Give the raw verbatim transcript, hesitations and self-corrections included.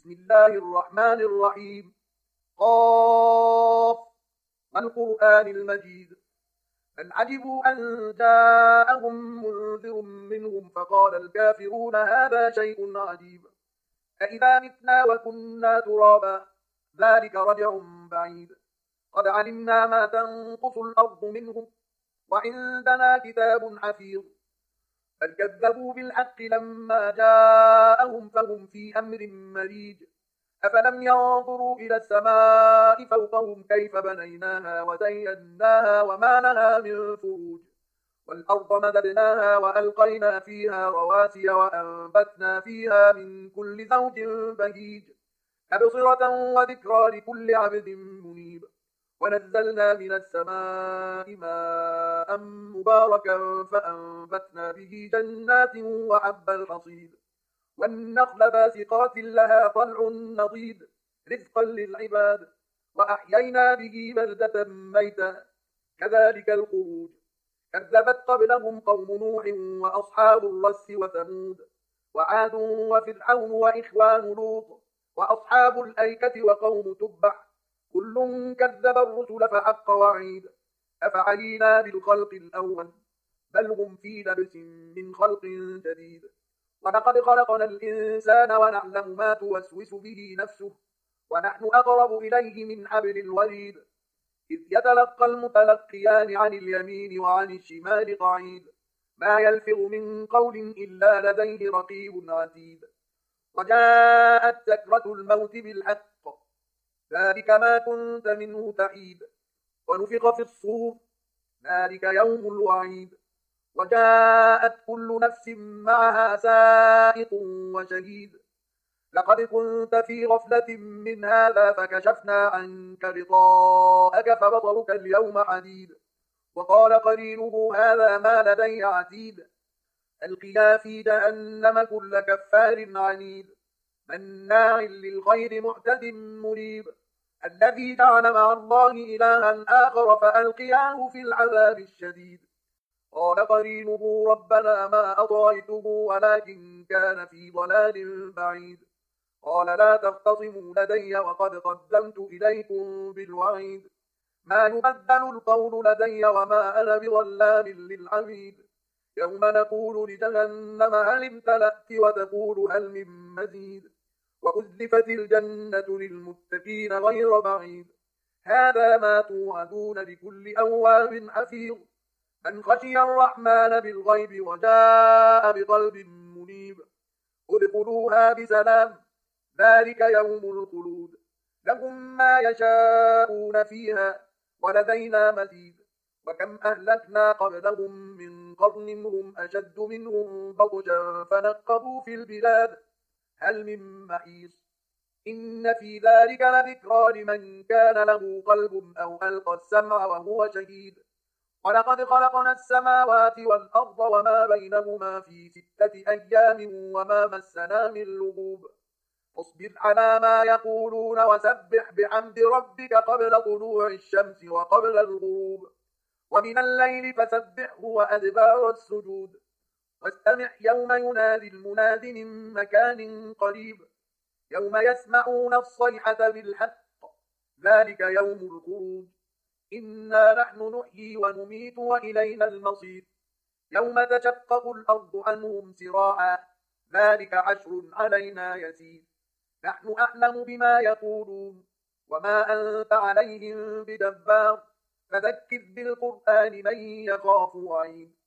بسم الله الرحمن الرحيم. قاف والقرآن المجيد. بل عجبوا أن جاءهم منذر منهم فقال الكافرون هذا شيء عجيب أإذا متنا وكنا ترابا ذلك رجع بعيد قد علمنا ما تنقص الأرض منهم وعندنا كتاب حفيظ بل كذبوا بالحق لما جاءهم فهم في أمر مريج أفلم ينظروا إلى السماء فوقهم كيف بنيناها وزيناها وما لها من فروج والأرض مددناها وألقينا فيها رواسي وأنبتنا فيها من كل زوج بهيج تبصرة وذكرى لكل عبد منيب ونزلنا من السماء ماء مباركا فأنبتنا به جنات وحب الحصيد والنخل باسقات لها طلع نضيد رزقا للعباد وأحيينا به بلدة ميتا كذلك الخروج كذبت قبلهم قوم نوح وأصحاب الرس وثمود وعاد وفرعون وإخوان لوط وأصحاب الأيكة وقوم تبع كل كذب الرسل فحق وعيد أفعينا بالخلق الأول بل هم في لبس من خلق جديد ولقد خلقنا الإنسان ونعلم ما توسوس به نفسه ونحن أقرب إليه من حبل الوريد إذ يتلقى المتلقيان عن اليمين وعن الشمال قعيد ما يلفظ من قول إلا لديه رقيب عتيد وجاءت سكرة الموت بالحق ذلك ما كنت منه تحيد ونفخ في الصور ذلك يوم الوعيد وجاءت كل نفس معها سائق وشهيد لقد كنت في غفلة من هذا فكشفنا عنك غطاءك فبصرك اليوم حديد وقال قرينه هذا ما لدي عتيد ألقيا في جهنم كل كفار عنيد مناع للخير معتد مريب الذي جعل مع الله إلها آخر فألقياه في العذاب الشديد قال قرينه ربنا ما أطغيته ولكن كان في ضلال بعيد قال لا تختصموا لدي وقد قدمت إليكم بالوعيد ما يبدل القول لدي وما أنا بظلام للعبيد يوم نقول لجهنم هل امتلأت وتقول هل من مزيد وأزلفت الجنة للمتقين غير بعيد هذا ما توعدون لكل أواب حفيظ من خشي الرحمن بالغيب وجاء بقلب منيب ادخلوها بسلام ذلك يوم الخلود لهم ما يشاءون فيها ولدينا مزيد وكم أهلكنا قبلهم من قرن هم أشد منهم بطشا فنقبوا في البلاد هل من محيص إن في ذلك لذكرى لمن كان له قلب أو ألقى السمع وهو شهيد ولقد خلقنا السماوات والأرض وما بينهما في ستة أيام وما مسنا من لغوب اصبر على ما يقولون وسبح بحمد ربك قبل طلوع الشمس وقبل الغروب ومن الليل فسبحه وأدبار السجود واستمع يوم ينادي المناد من مكان قريب يوم يسمعون الصيحة بالحق ذلك يوم الخروج إنا نحن نحيي ونميت وإلينا المصير يوم تشقق الأرض عنهم سراعا ذلك عشر علينا يسير نحن أعلم بما يقولون وما أنت عليهم بجبار فذكر بالقرآن من يخاف وعيد